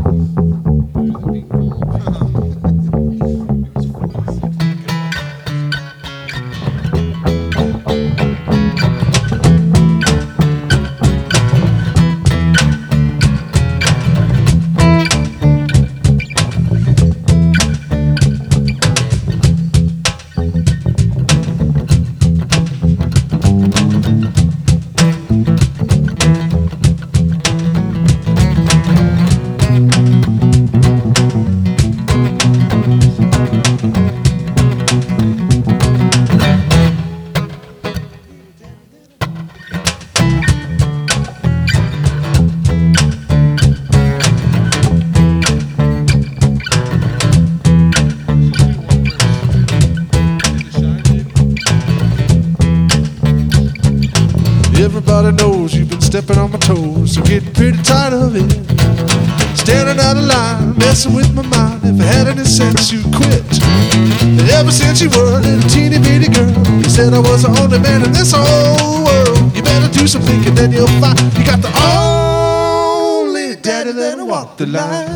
Everybody knows you've been stepping on my toes, so getting pretty tired of it. Standing out of line, messing with my mind. If I had any sense, you'd quit. And ever since you were a little teeny bitty girl, you said I was the only man in this whole world. You better do some thinking, then you'll find you got the only daddy that'll walk the line.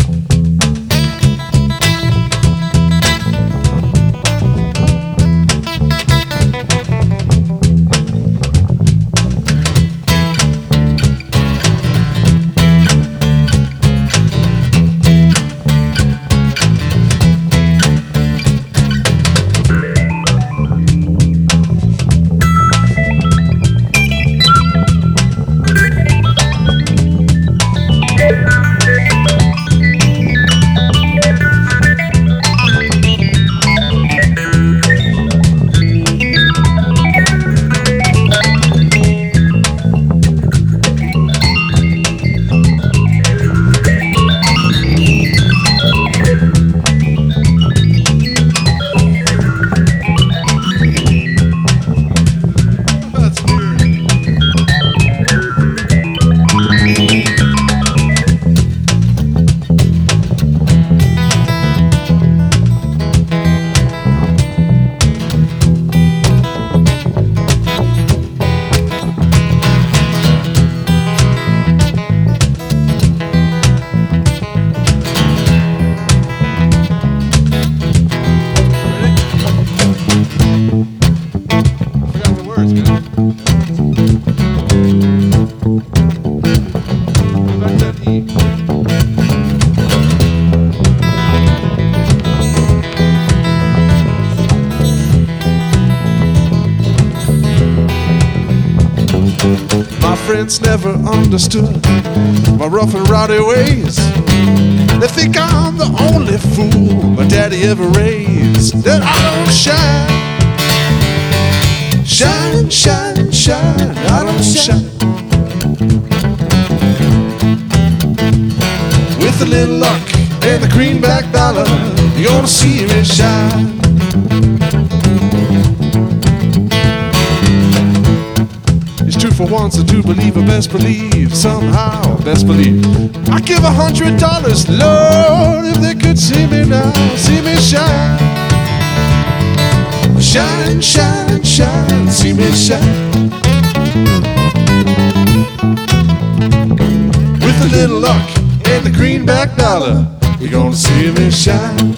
My friends never understood my rough and rowdy ways. They think I'm the only fool my daddy ever raised. That I don't shine, shine, shine, shine. I don't shine. With a little luck and the greenback dollar, you're gonna see me shine. For once I do believe, I best believe, somehow, best believe. I give $100, Lord, if they could see me now, see me shine. Shine, shine, shine, see me shine. With a little luck and the greenback dollar, you're gonna see me shine.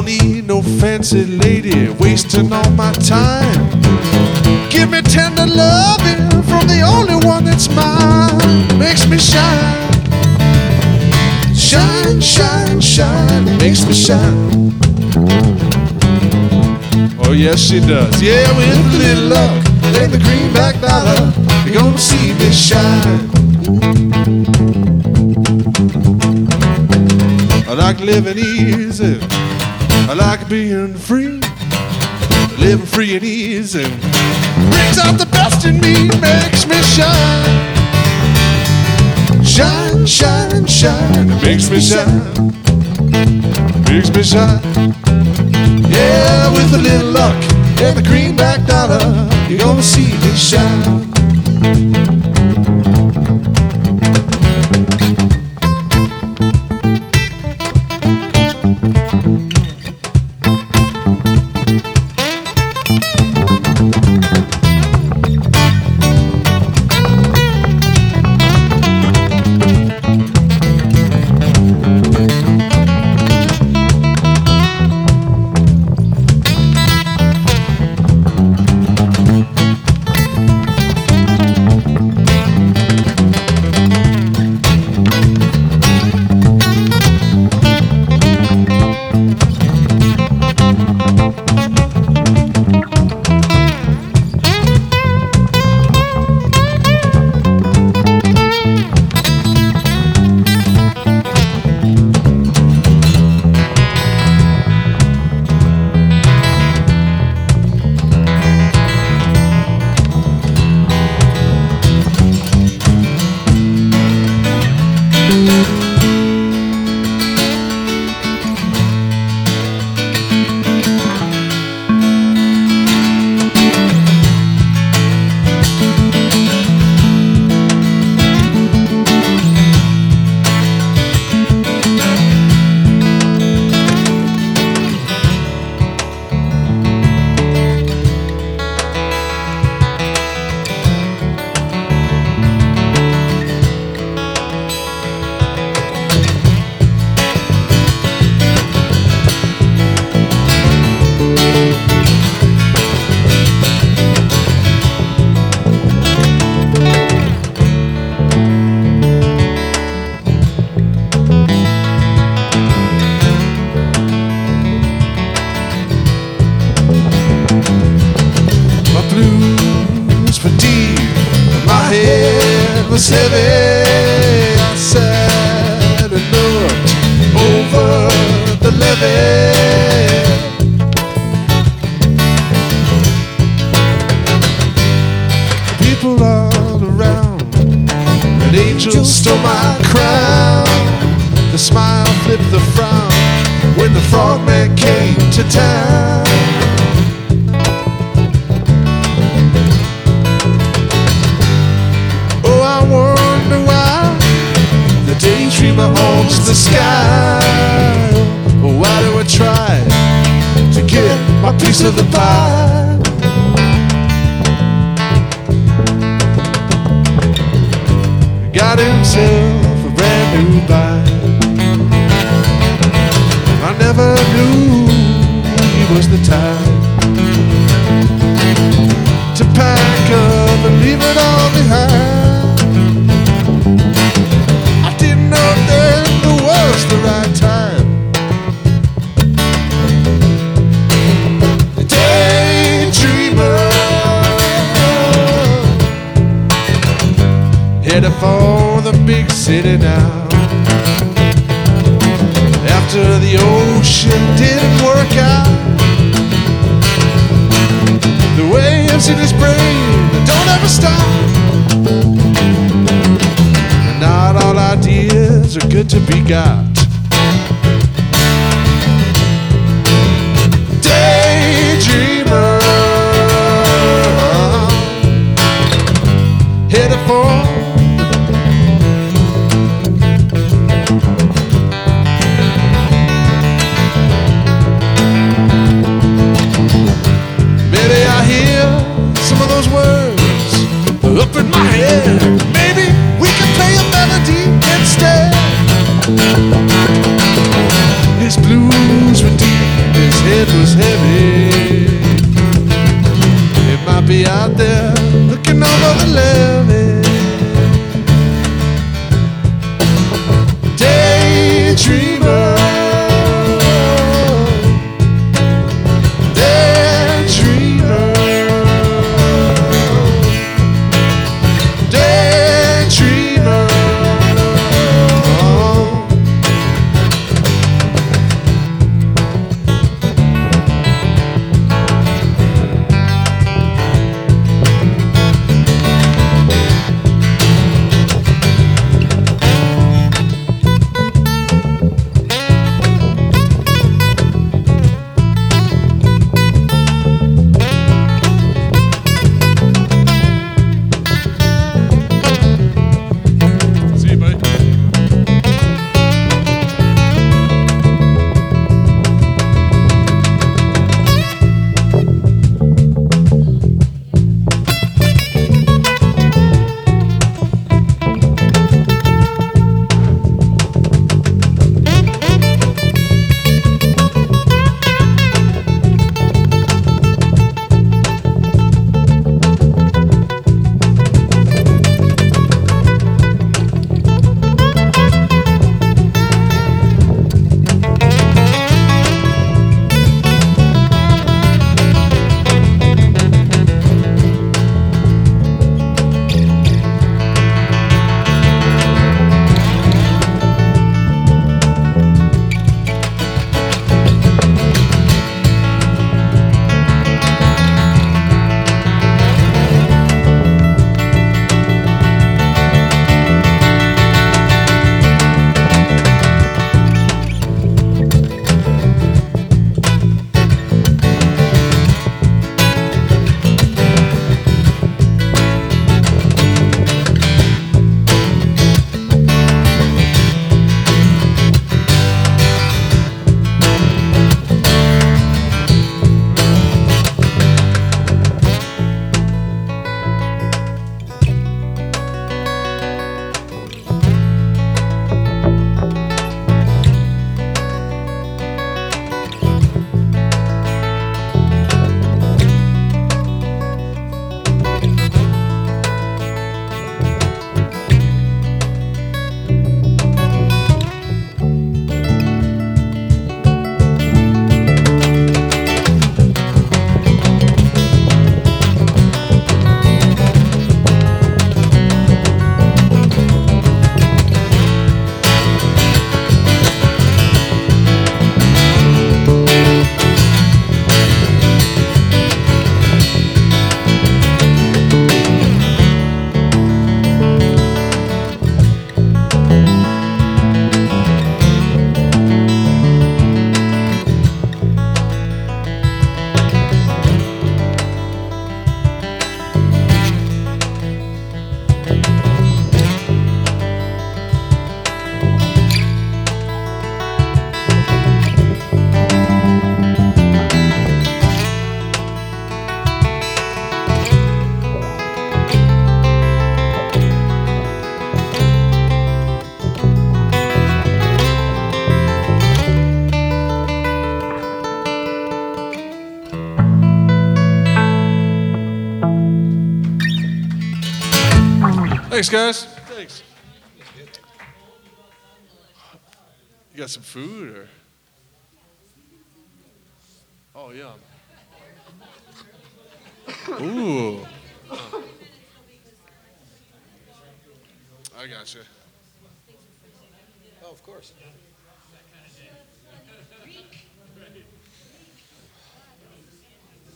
need no fancy lady wasting all my time. Give me tender loving from the only one that's mine. Makes me shine, shine, shine, shine. It makes me shine. Oh yes, she does. Yeah, with a little luck and the greenback dollar, you're gonna see me shine. I like living easy, I like being free. Living free and easy brings out the best in me, makes me shine. Shine, shine, shine, it makes me shine. Makes me shine. Yeah, with a little luck and the greenback dollar, you're gonna see me shine. Was heavy, I sat and looked over the levee. People all around, an angel stole my crown. The smile flipped the frown when the frogman came to town. Daydreamer owns the sky. Well, why do I try to get my piece of the pie? Got himself a brand new bike. I never knew he was the type to pack up and leave it all behind. The right time. Daydreamer, headed for the big city now. After the ocean didn't work out, the waves in his brain don't ever stop. And not all ideas are good to be got. Up in my head, maybe we can play a melody instead. Thanks, guys. Thanks. You got some food or? Oh, yeah. Ooh. I got you. Oh, of course.